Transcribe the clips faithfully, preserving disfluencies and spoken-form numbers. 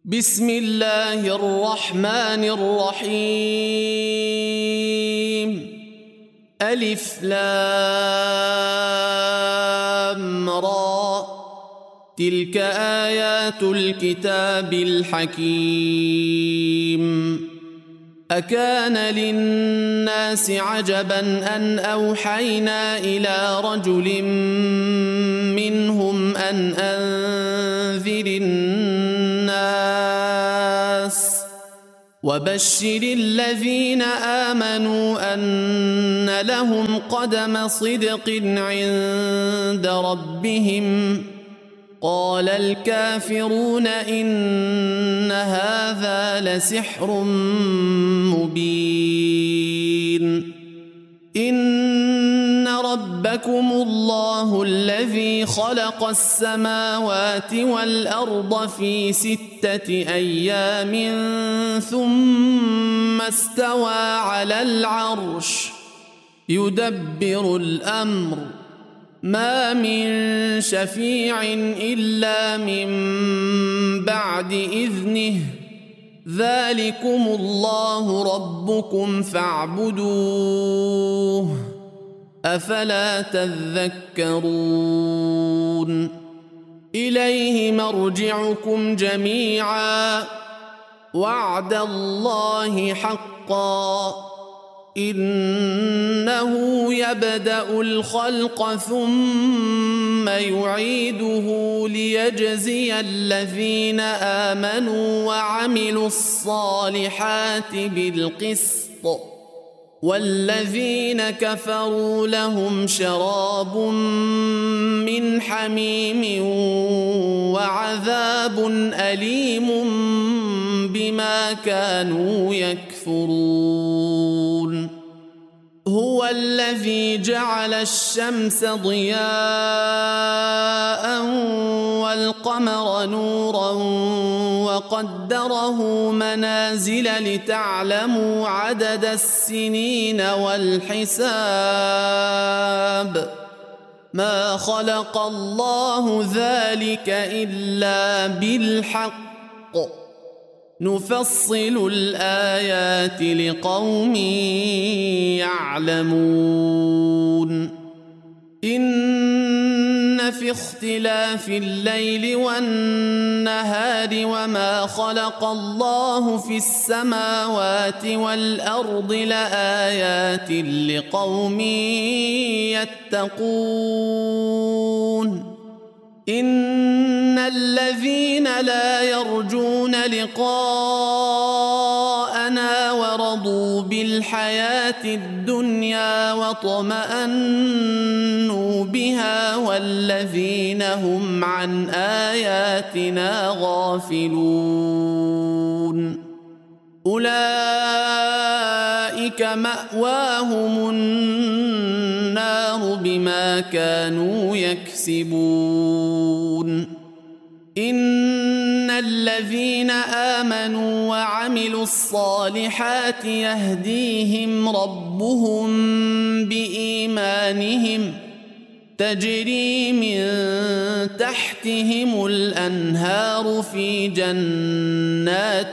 بسم الله الرحمن الرحيم. ألف لام را، تلك آيات الكتاب الحكيم. أكان للناس عجبا أن أوحينا إلى رجل منهم أن أنذر الناس وبشر الذين آمنوا أن لهم قدم صدق عند ربهم. قال الكافرون إن هذا لسحر مبين. إن ربكم الله الذي خلق السماوات والأرض في ستة أيام ثم استوى على العرش يدبر الأمر، ما من شفيع إلا من بعد إذنه، ذلكم الله ربكم فاعبدوه، أفلا تذكرون. إليه مرجعكم جميعا، وعد الله حقا، إنه يبدأ الخلق ثم يعيده ليجزي الذين آمنوا وعملوا الصالحات بالقسط، والذين كفروا لهم شراب من حميم وعذاب أليم بما كانوا يكفرون. هو الذي جعل الشمس ضياء والقمر نورا وقدره منازل لتعلموا عدد السنين والحساب، ما خلق الله ذلك إلا بالحق، نفصل الآيات لقوم يعلمون. إن في اختلاف الليل والنهار وما خلق الله في السماوات والأرض لآيات لقوم يتقون. إن الذين لا يرجون لقاءنا ورضوا بالحياة الدنيا واطمأنوا بها والذين هم عن آياتنا غافلون، أولئك مأواهم النار بما كانوا يكسبون. إن الذين آمنوا وعملوا الصالحات يهديهم ربهم بإيمانهم، تجري من تحتهم الأنهار في جنات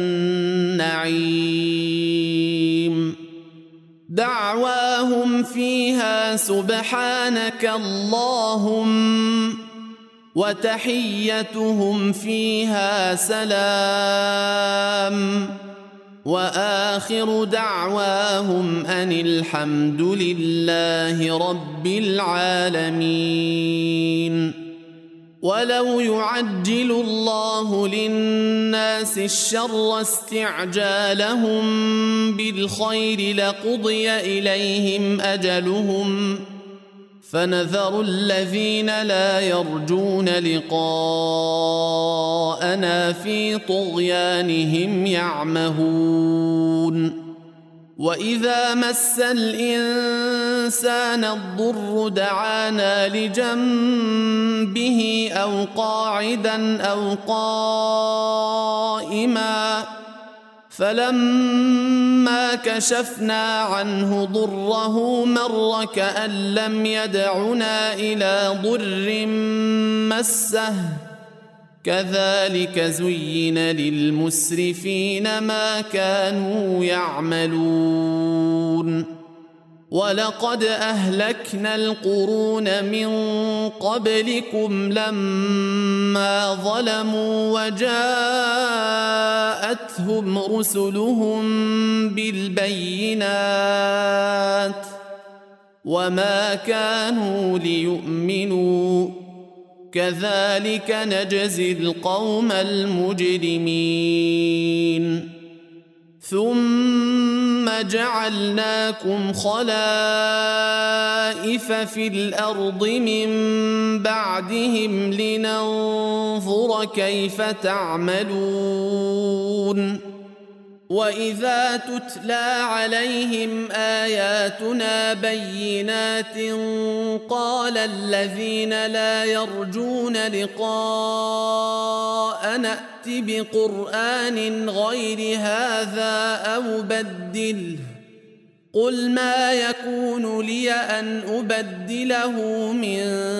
النعيم، دعواهم فيها سبحانك اللهم، وتحيتهم فيها سلام، وآخر دعواهم أن الحمد لله رب العالمين. ولو يعجل الله للناس الشر استعجالهم بالخير لقضي إليهم أجلهم، فنذر الذين لا يرجون لقاءنا في طغيانهم يعمهون. وإذا مس الإنسان الضر دعانا لجنبه أو قاعدا أو قائما، فلما كشفنا عنه ضره مر كأن لم يدعنا إلى ضر مسه كذلك زين للمسرفين ما كانوا يعملون ولقد أهلكنا القرون من قبلكم لما ظلموا وجاءتهم رسلهم بالبينات وما كانوا ليؤمنوا كذلك نجزي القوم المجرمين ثم جعلناكم خلائف في الأرض من بعدهم لننظر كيف تعملون وإذا تتلى عليهم آياتنا بينات قال الذين لا يرجون لقاءنا ائت بقرآن غير هذا أو بدله قل ما يكون لي أن أبدله من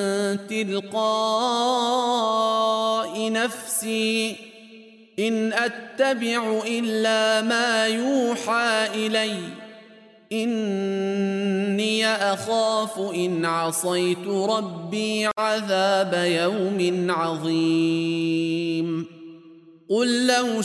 تلقاء نفسي إن أتبع إلا ما يوحى إلي إني أخاف إن عصيت ربي عذاب يوم عظيم قل لو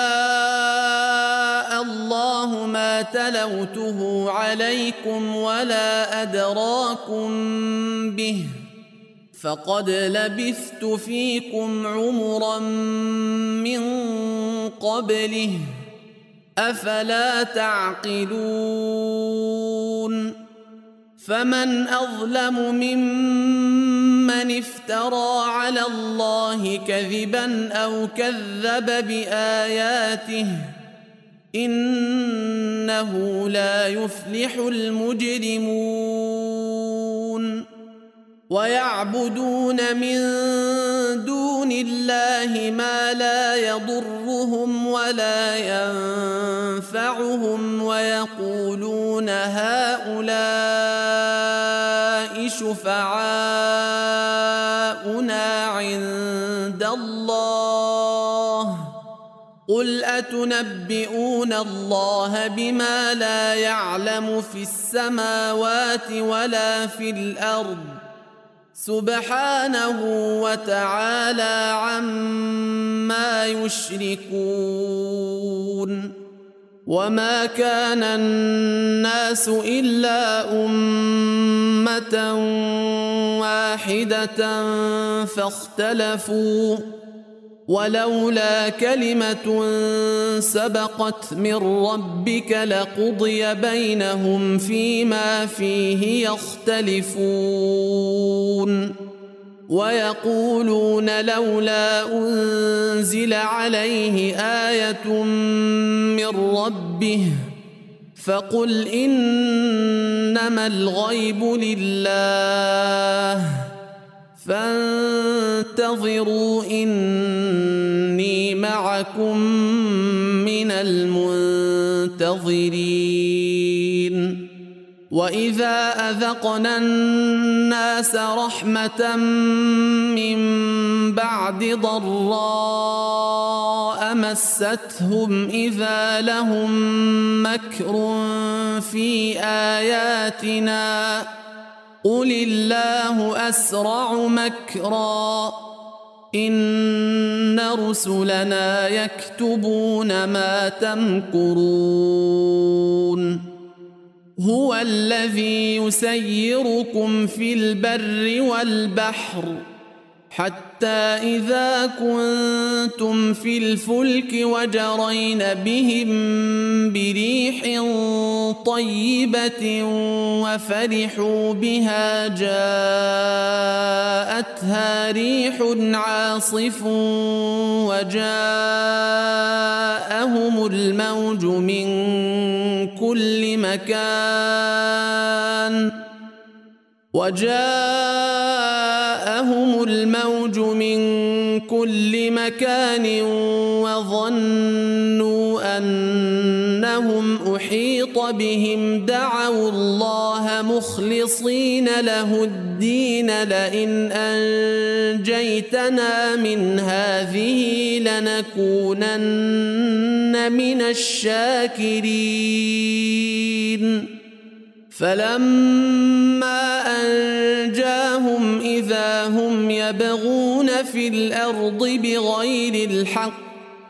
شاء الله ما تلوته عليكم ولا أدراكم به فقد لبثت فيكم عمرا من قبله أفلا تعقلون فمن أظلم ممن افترى على الله كذبا أو كذب بآياته إنه لا يفلح المجرمون ويعبدون من دون الله ما لا يضرهم ولا ينفعهم ويقولون هؤلاء شفعاؤنا عند الله قل أتنبئون الله بما لا يعلم في السماوات ولا في الأرض سبحانه وتعالى عما يشركون وما كان الناس إلا أمة واحدة فاختلفوا ولولا كلمة سبقت من ربك لقضي بينهم فيما فيه يختلفون ويقولون لولا أنزل عليه آية من ربه فقل إنما الغيب لله فانتظروا إني معكم من المنتظرين وإذا أذقنا الناس رحمة من بعد ضراء مستهم إذا لهم مكر في آياتنا قل الله أسرع مكرا إن رسلنا يكتبون ما تمكرون هو الذي يسيركم في البر والبحر حتى إذا كنتم في الفلك وجرين بهم بريح طيبة وفرحوا بها جاءتها ريح عاصف وجاءهم الموج من كل مكان وجاءهم الموج من كل مكان وظنوا أنهم أنهم أحيط بهم دعوا الله مخلصين له الدين لئن أنجيتنا من هذه لنكونن من الشاكرين فلما أنجاهم إذا هم يبغون في الأرض بغير الحق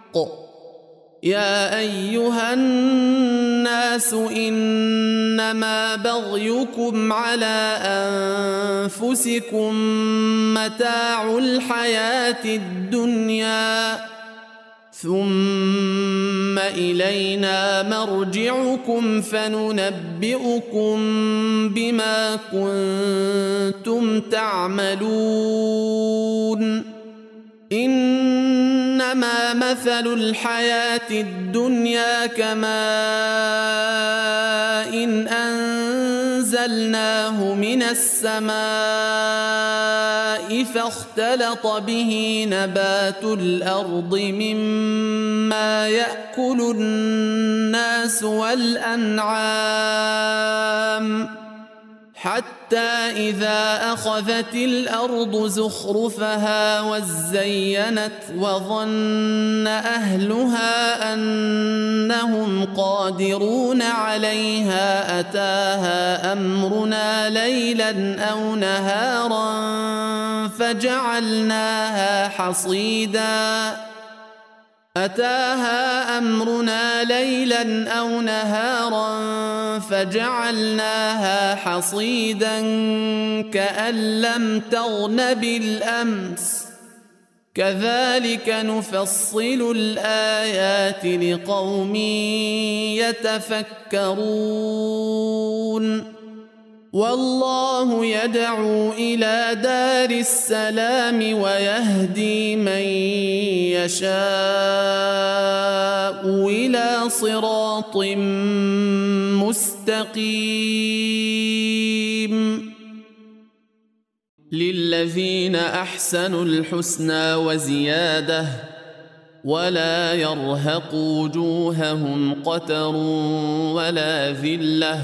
يا أيها الناس إنما بغيكم على أنفسكم متاع الحياة الدنيا ثم إلينا مرجعكم فننبئكم بما كنتم تعملون إنما مثل الحياة الدنيا كماء إن أنزلناه من السماء فاختلط به نبات الأرض مما يأكل الناس والأنعام حتى إذا أخذت الأرض زخرفها وزينت وظن أهلها أنهم قادرون عليها أتاها أمرنا ليلا أو نهارا فجعلناها حصيدا أتاها أمرنا ليلا أو نهارا فجعلناها حصيدا كأن لم تغن بالأمس كذلك نفصل الآيات لقوم يتفكرون والله يدعو إلى دار السلام ويهدي من يشاء إلى صراط مستقيم للذين أحسنوا الحسنى وزيادة ولا يرهق وجوههم قتر ولا ذلة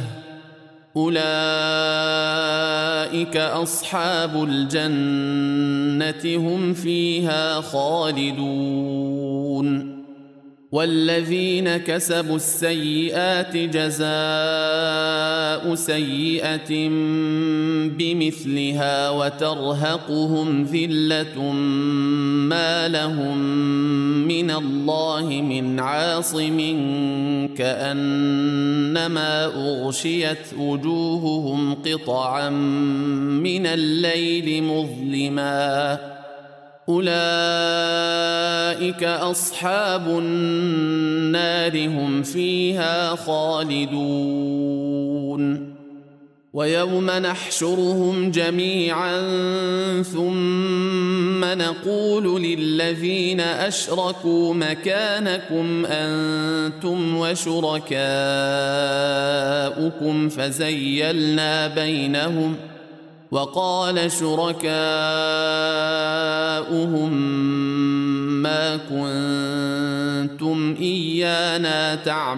أولئك أصحاب الجنة هم فيها خالدون والذين كسبوا السيئات جزاء سيئة بمثلها وترهقهم ذلة ما لهم من الله من عاصم كأنما أغشيت وجوههم قطعا من الليل مظلما أولئك أصحاب النار هم فيها خالدون ويوم نحشرهم جميعا ثم نقول للذين أشركوا مكانكم أنتم وشركاؤكم فزيلنا بينهم وقال شركاؤهم ما كنتم إيانا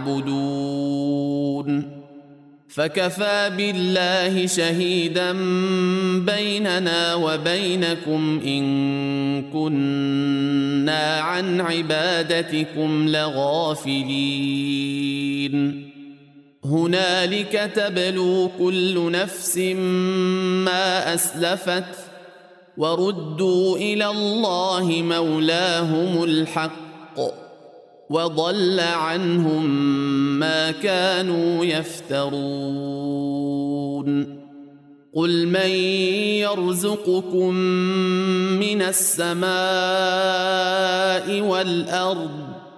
تعبدون فكفى بالله شهيدا بيننا وبينكم إن كنا عن عبادتكم لغافلين هنالك تبلو كل نفس ما أسلفت وردوا إلى الله مولاهم الحق وضل عنهم ما كانوا يفترون قل من يرزقكم من السماء والأرض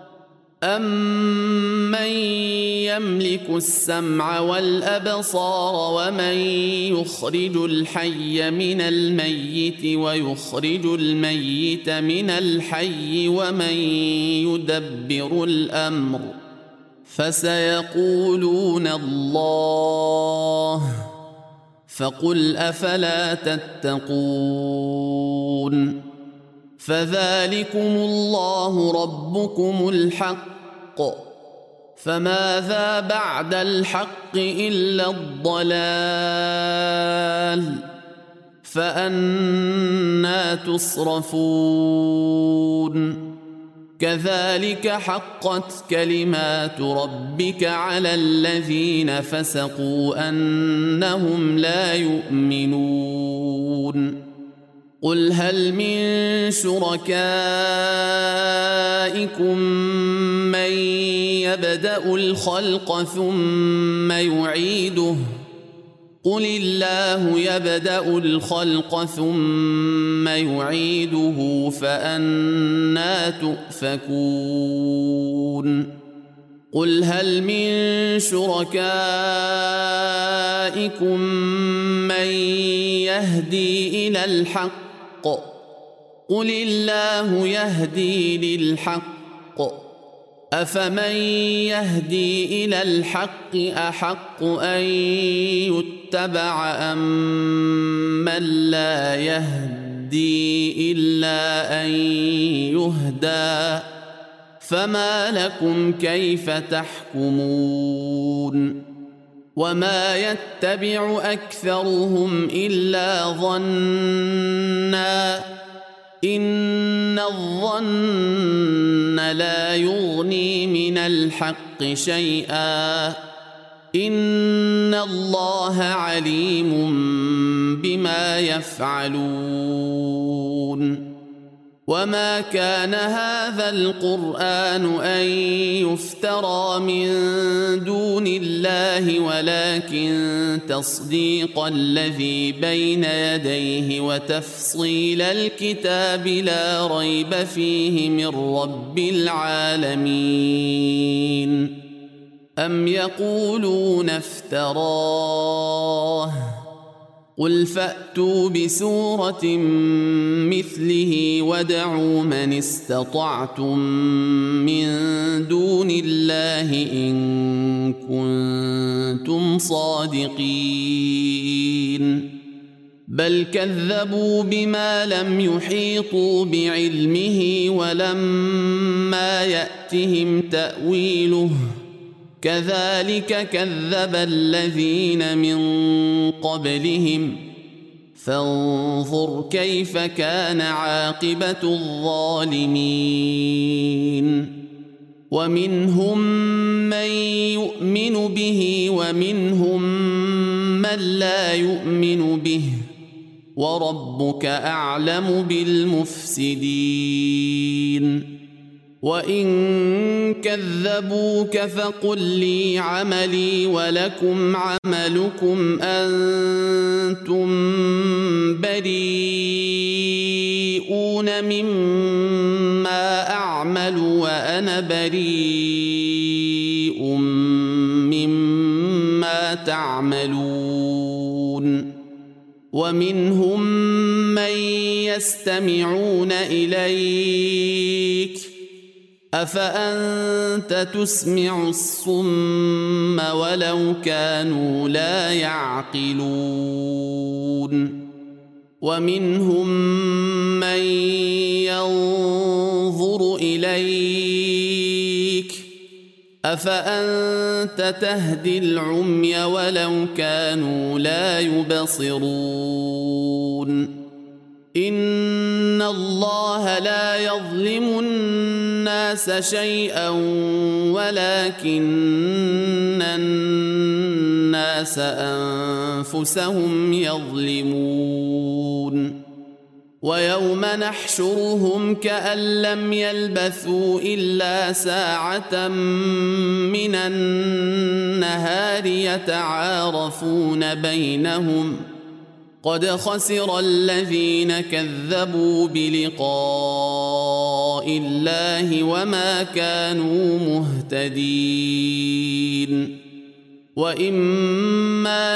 أَمَّن يَمْلِكُ السَّمْعَ وَالْأَبْصَارَ وَمَن يُخْرِجُ الْحَيَّ مِنَ الْمَيِّتِ وَيُخْرِجُ الْمَيِّتَ مِنَ الْحَيِّ وَمَن يُدَبِّرُ الْأَمْرَ فَسَيَقُولُونَ اللَّهُ فَقُلْ أَفَلَا تَتَّقُونَ فَذَلِكُمُ اللَّهُ رَبُّكُمُ الْحَقُّ فماذا بعد الحق إلا الضلال فأنى تصرفون كذلك حقت كلمات ربك على الذين فسقوا أنهم لا يؤمنون قل هل من شركائكم من يبدأ الخلق ثم يعيده قل الله يبدأ الخلق ثم يعيده فأنى تؤفكون قل هل من شركائكم من يهدي إلى الحق قل الله يهدي للحق أفمن يهدي إلى الحق أحق أن يتبع أم من لا يهدي إلا أن يهدى فما لكم كيف تحكمون وما يتبع أكثرهم إلا ظنّا إن الظن لا يغني من الحق شيئا إن الله عليم بما يفعلون وما كان هذا القرآن أن يفترى من دون الله ولكن تصديق الذي بين يديه وتفصيل الكتاب لا ريب فيه من رب العالمين أم يقولون افتراه قل فأتوا بسورة مثله وادعوا من استطعتم من دون الله إن كنتم صادقين بل كذبوا بما لم يحيطوا بعلمه ولما يأتهم تأويله كذلك كذب الذين من قبلهم فانظر كيف كان عاقبة الظالمين ومنهم من يؤمن به ومنهم من لا يؤمن به وربك أعلم بالمفسدين وإن كذبوك فقل لي عملي ولكم عملكم أنتم بريئون مما أعمل وأنا بريء مما تعملون ومنهم من يستمعون إليك أفأنت تسمع الصم ولو كانوا لا يعقلون ومنهم من ينظر إليك أفأنت تهدي العمي ولو كانوا لا يبصرون إن الله لا يظلم الناس شيئا ولكن الناس أنفسهم يظلمون ويوم نحشرهم كأن لم يلبثوا إلا ساعة من النهار يتعارفون بينهم قد خسر الذين كذبوا بلقاء الله وما كانوا مهتدين وإما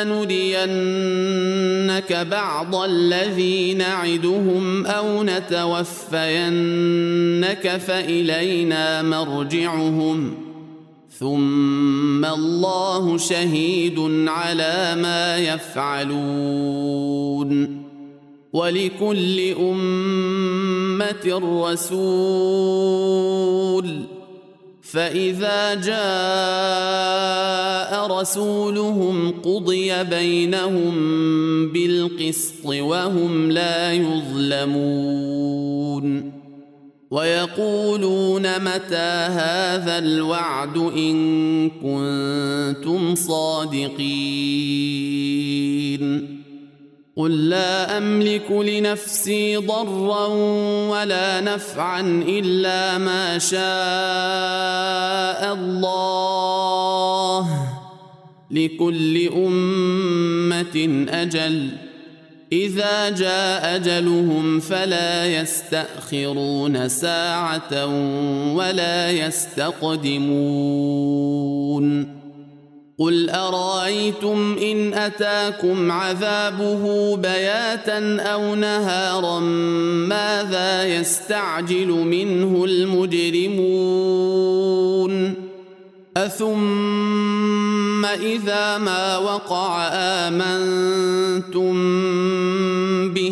نرينك بعض الذي نعدهم أو نتوفينك فإلينا مرجعهم ثم الله شهيد على ما يفعلون ولكل أمة رسول فإذا جاء رسولهم قضي بينهم بالقسط وهم لا يظلمون ويقولون متى هذا الوعد إن كنتم صادقين قل لا أملك لنفسي ضرا ولا نفعا إلا ما شاء الله لكل أمة أجل إذا جاء أجلهم فلا يستأخرون ساعة ولا يستقدمون قل أرأيتم إن أتاكم عذابه بياتا أو نهارا ماذا يستعجل منه المجرمون أثم إذا ما وقع آمنتم به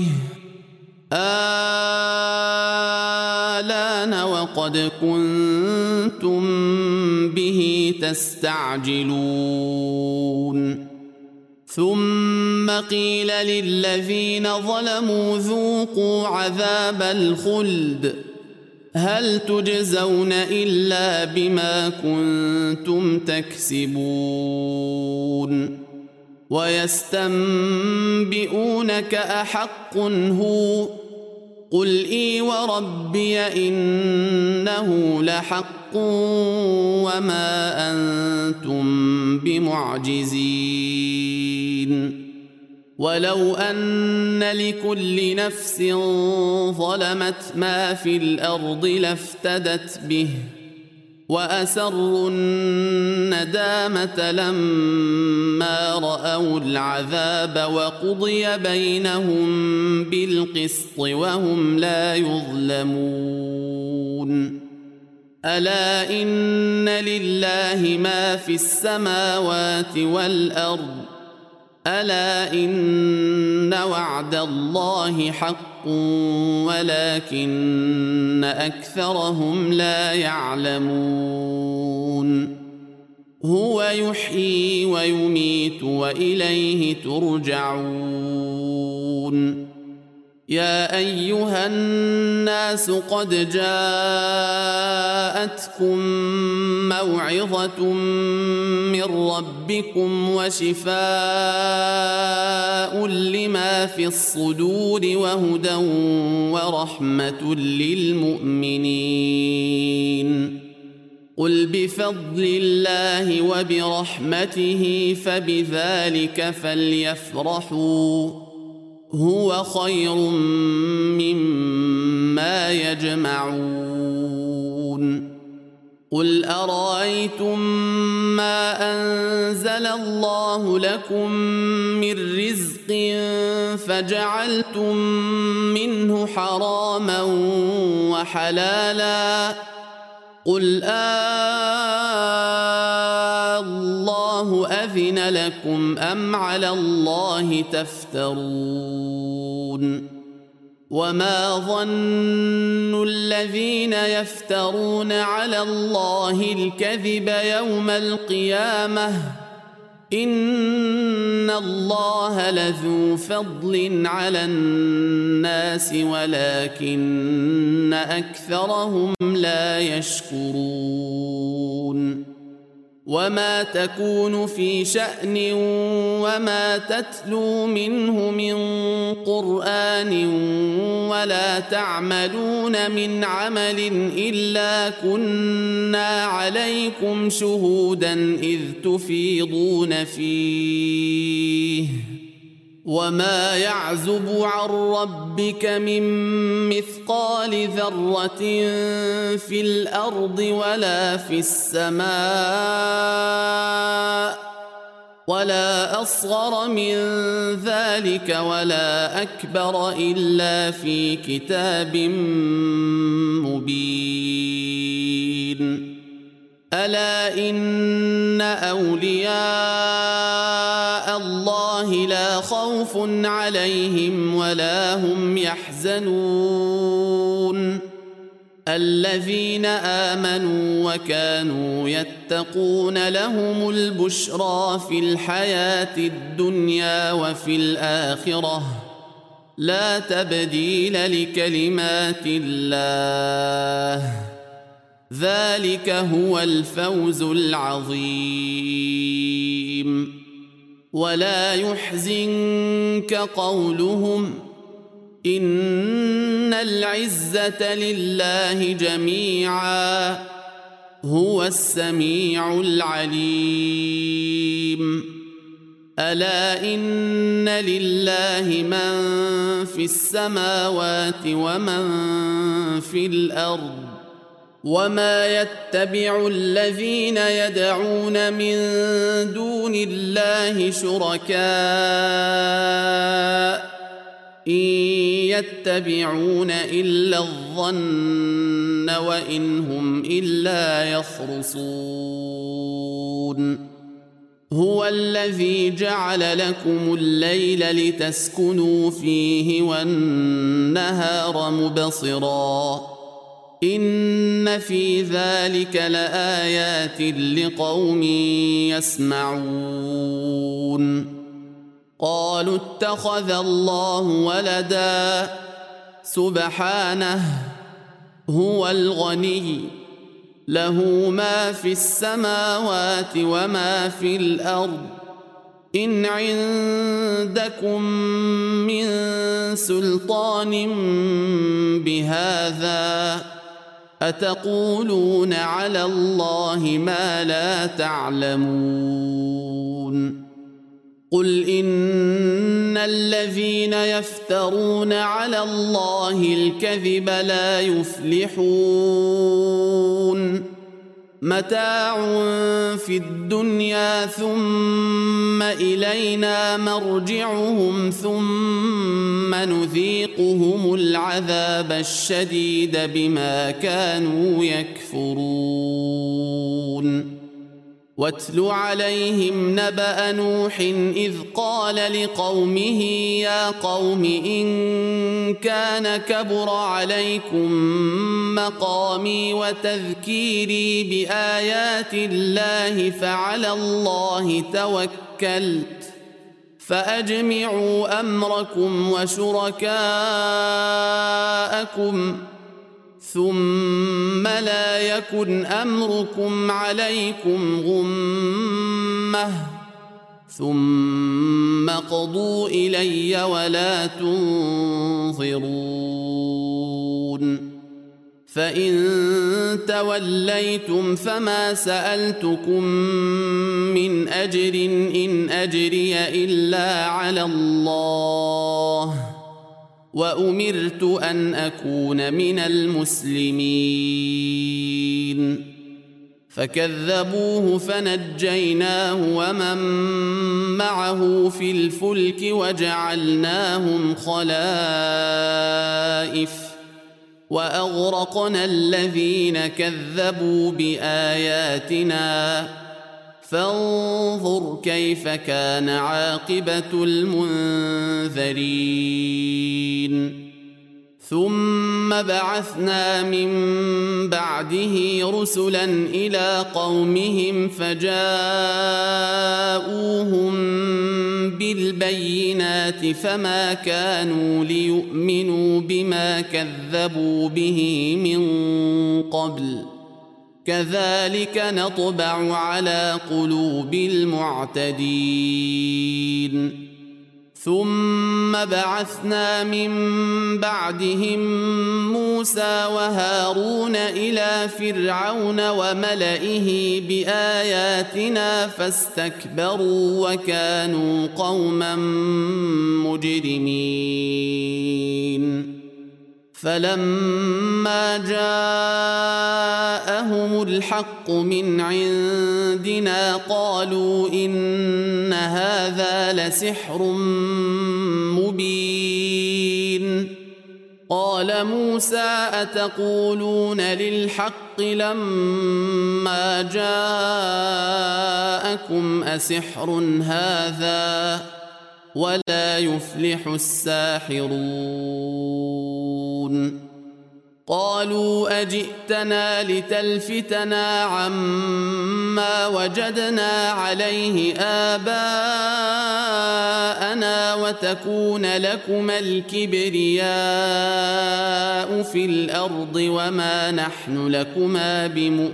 آلان وقد كنتم به تستعجلون ثم قيل للذين ظلموا ذوقوا عذاب الخلد هل تجزون إلا بما كنتم تكسبون ويستنبئونك أحق هو قل إي وربي إنه لحق وما أنتم بمعجزين ولو أن لكل نفس ظلمت ما في الأرض لافتدت به وأسروا الندامة لما رأوا العذاب وقضي بينهم بالقسط وهم لا يظلمون ألا إن لله ما في السماوات والأرض ألا إن وعد الله حق ولكن أكثرهم لا يعلمون هو يحيي ويميت وإليه ترجعون يا أيها الناس قد جاءتكم موعظة من ربكم وشفاء لما في الصدور وهدى ورحمة للمؤمنين قل بفضل الله وبرحمته فبذلك فليفرحوا هو خير مما يجمعون قل أرأيتم ما أنزل الله لكم من رزق فجعلتم منه حراما وحلالا قل آه الله أذن لكم أم على الله تفترون وما ظن الذين يفترون على الله الكذب يوم القيامة إن الله لذو فضل على الناس ولكن أكثرهم لا يشكرون وما تكون في شأن وما تتلو منه من قرآن ولا تعملون من عمل إلا كنا عليكم شهودا إذ تفيضون فيه وما يعزب عن ربك من مثقال ذرة في الأرض ولا في السماء ولا أصغر من ذلك ولا أكبر إلا في كتاب مبين ألا إن أولياء الله لا خوف عليهم ولا هم يحزنون الذين آمنوا وكانوا يتقون لهم البشرى في الحياة الدنيا وفي الآخرة لا تبديل لكلمات الله ذلك هو الفوز العظيم. ولا يحزنك قولهم إن العزة لله جميعا هو السميع العليم. ألا إن لله من في السماوات ومن في الأرض وما يتبع الذين يدعون من دون الله شركاء إن يتبعون إلا الظن وإن هم إلا يخرصون. هو الذي جعل لكم الليل لتسكنوا فيه والنهار مبصرا إن في ذلك لآيات لقوم يسمعون. قالوا اتخذ الله ولدا سبحانه هو الغني له ما في السماوات وما في الأرض إن عندكم من سلطان بهذا أتقولون على الله ما لا تعلمون. قل إن الذين يفترون على الله الكذب لا يفلحون متاع في الدنيا ثم إلينا مرجعهم ثم نذيقهم العذاب الشديد بما كانوا يكفرون. واتل عليهم نبأ نوح إذ قال لقومه يا قوم إن كان كبر عليكم مقامي وتذكيري بآيات الله فعلى الله توكلت فأجمعوا أمركم وشركاءكم ثم لا يكن أمركم عليكم غمة ثم قضوا إلي ولا تنظرون. فإن توليتم فما سألتكم من أجر إن أجري إلا على الله وأمرت أن أكون من المسلمين. فكذبوه فنجيناه ومن معه في الفلك وجعلناهم خلائف وأغرقنا الذين كذبوا بآياتنا فانظر كيف كان عاقبة المنذرين. ثم بعثنا من بعده رسلا إلى قومهم فجاءوهم بالبينات فما كانوا ليؤمنوا بما كذبوا به من قبل كذلك نطبع على قلوب المعتدين. ثم بعثنا من بعدهم موسى وهارون إلى فرعون وملئه بآياتنا فاستكبروا وكانوا قوما مجرمين. فلما جاءهم الحق من عندنا قالوا إن هذا لسحر مبين. قال موسى أتقولون للحق لما جاءكم أسحر هذا ولا يفلح الساحرون. قالوا أجئتنا لتلفتنا عما وجدنا عليه آباءنا وتكون لكما الكبرياء في الأرض وما نحن لكما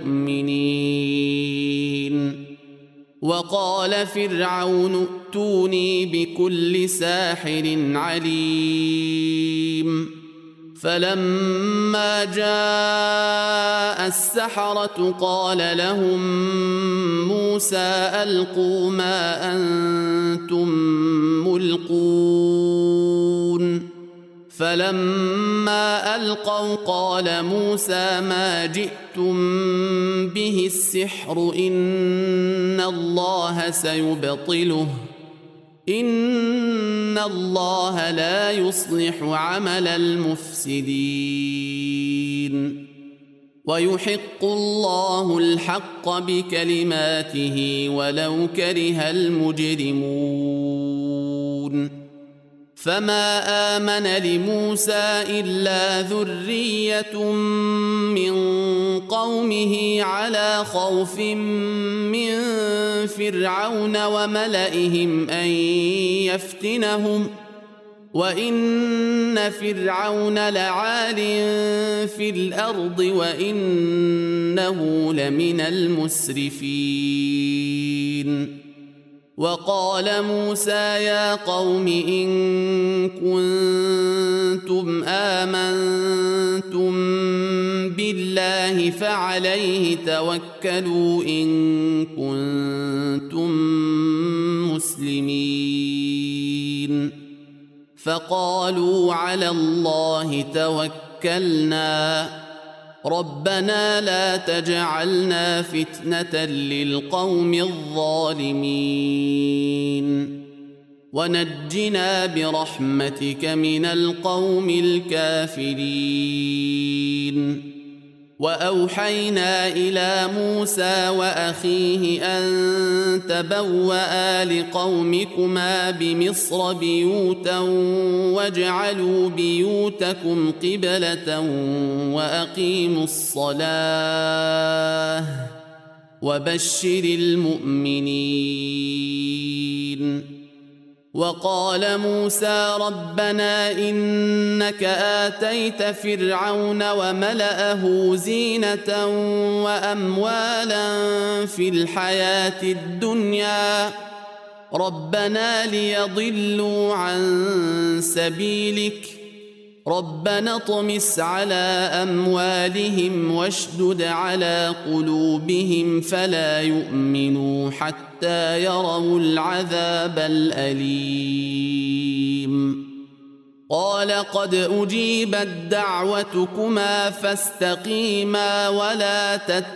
بمؤمنين. وقال فرعون ائتوني بكل ساحر عليم. فلما جاء السحرة قال لهم موسى ألقوا ما أنتم ملقون. فلما ألقوا قال موسى ما جئتم به السحر إن الله سيبطله إن الله لا يصلح عمل المفسدين ويحق الله الحق بكلماته ولو كره المجرمون. فما آمن لموسى إلا ذرية من قومه على خوف من فرعون وملئهم أن يفتنهم وإن فرعون لعال في الأرض وإنه لمن المسرفين. وقال موسى يا قوم إن كنتم آمنتم بالله فعليه توكلوا إن كنتم مسلمين. فقالوا على الله توكلنا ربنا لا تجعلنا فتنة للقوم الظالمين ونجنا برحمتك من القوم الكافرين. وأوحينا إلى موسى وأخيه أن تبوأ لقومكما بمصر بيوتا واجعلوا بيوتكم قبلة وأقيموا الصلاة وبشر المؤمنين. وقال موسى ربنا إنك آتيت فرعون وملأه زينة وأموالا في الحياة الدنيا ربنا ليضلوا عن سبيلك ربنا اطمس على أموالهم واشدد على قلوبهم فلا يؤمنوا حتى يروا العذاب الأليم. قال قد أجيبت دعوتكما فاستقيما ولا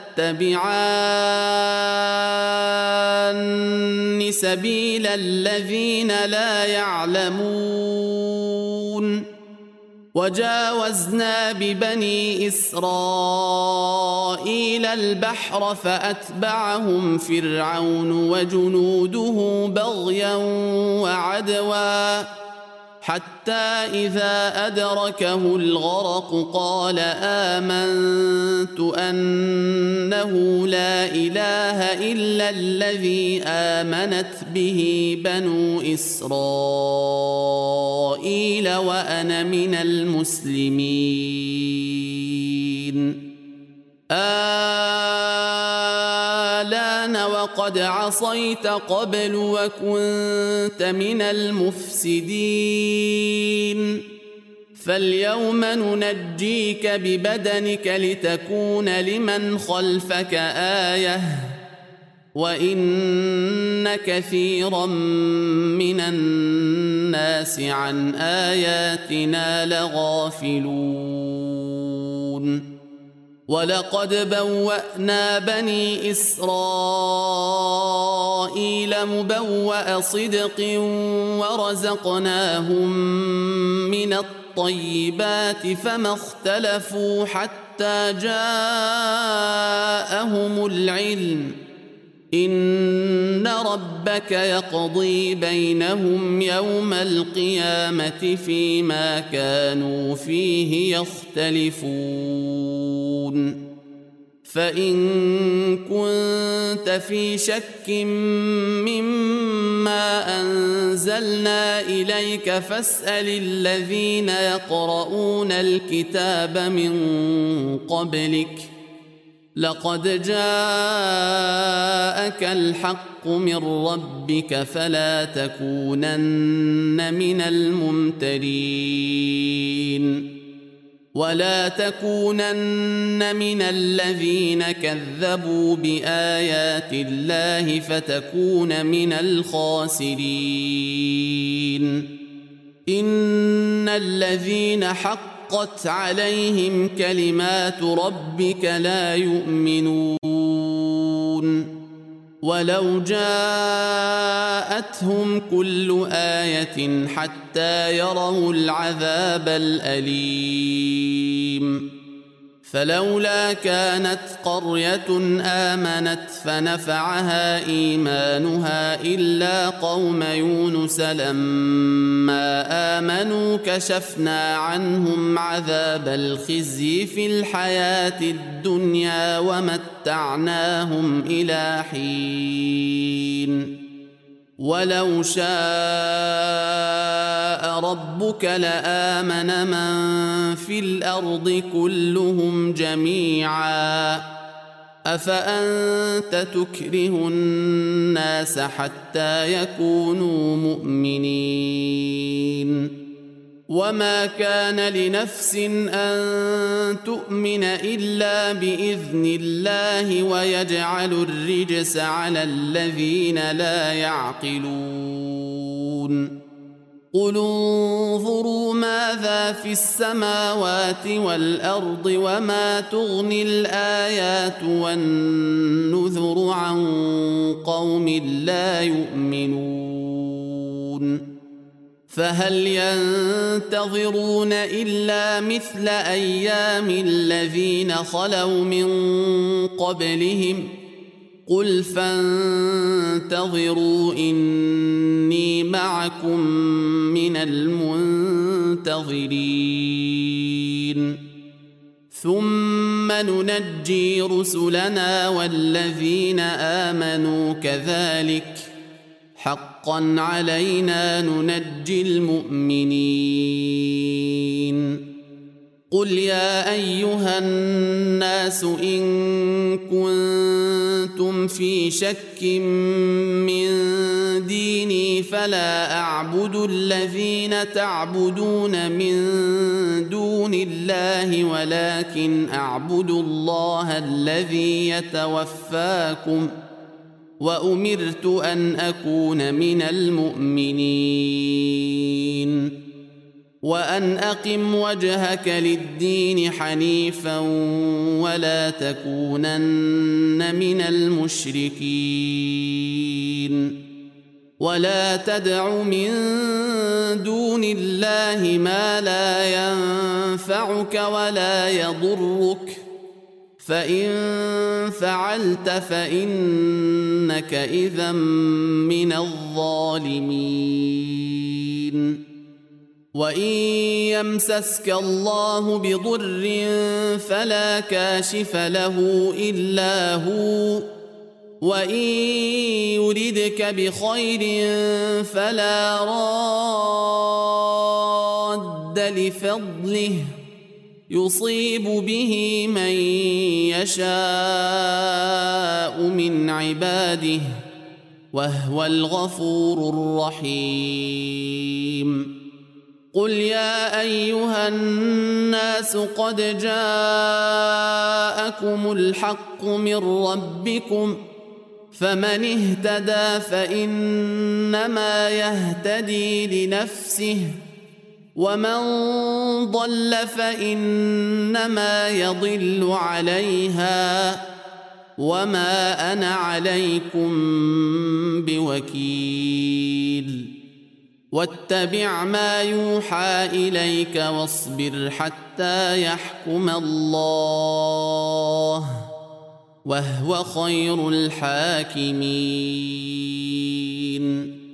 تتبعان سبيل الذين لا يعلمون. وجاوزنا ببني إسرائيل البحر فأتبعهم فرعون وجنوده بغيا وعدوا حتى إذا أدركه الغرق قال آمنت أنه لا إله إلا الذي آمنت به بنو إسرائيل وأنا من المسلمين. آلان وقد عصيت قبل وكنت من المفسدين فاليوم ننجيك ببدنك لتكون لمن خلفك آية وإن كثيرا من الناس عن آياتنا لغافلون. ولقد بوأنا بني إسرائيل مبوأ صدق ورزقناهم من الطيبات فما اختلفوا حتى جاءهم العلم إن ربك يقضي بينهم يوم القيامة فيما كانوا فيه يختلفون فإن كنت في شك مما أنزلنا إليك فاسأل الذين يقرؤون الكتاب من قبلك لقد جاءك الحق من ربك فلا تكونن من الممترين ولا تكونن من الذين كذبوا بآيات الله فتكون من الخاسرين إن الذين حقت عليهم كلمات ربك لا يؤمنون ولو جاءتهم كل آية حتى يروا العذاب الأليم فلولا كانت قرية آمنت فنفعها إيمانها إلا قوم يونس لما آمنوا كشفنا عنهم عذاب الخزي في الحياة الدنيا ومتعناهم إلى حين ولو شاء ربك لآمن من في الأرض كلهم جميعا أفأنت تكره الناس حتى يكونوا مؤمنين وما كان لنفس أن تؤمن إلا بإذن الله ويجعل الرجس على الذين لا يعقلون قل انظروا ماذا في السماوات والأرض وما تغني الآيات والنذر عن قوم لا يؤمنون فهل ينتظرون إلا مثل أيام الذين خلوا من قبلهم قل فانتظروا إني معكم من المنتظرين ثم ننجي رسلنا والذين آمنوا كذلك حقا علينا ننجي المؤمنين قل يا أيها الناس إن كنتم في شك من ديني فلا أعبد الذين تعبدون من دون الله ولكن أعبد الله الذي يتوفاكم وأمرت أن أكون من المؤمنين وأن أقم وجهك للدين حنيفا ولا تكونن من المشركين ولا تدع من دون الله ما لا ينفعك ولا يضرك فإن فعلت فإنك إذا من الظالمين وإن يمسسك الله بضر فلا كاشف له إلا هو وإن يردك بخير فلا راد لفضله يصيب به من يشاء من عباده وهو الغفور الرحيم قل يا أيها الناس قد جاءكم الحق من ربكم فمن اهتدى فإنما يهتدي لنفسه ومن ضل فإنما يضل عليها وما أنا عليكم بوكيل واتبع ما يوحى إليك واصبر حتى يحكم الله وهو خير الحاكمين.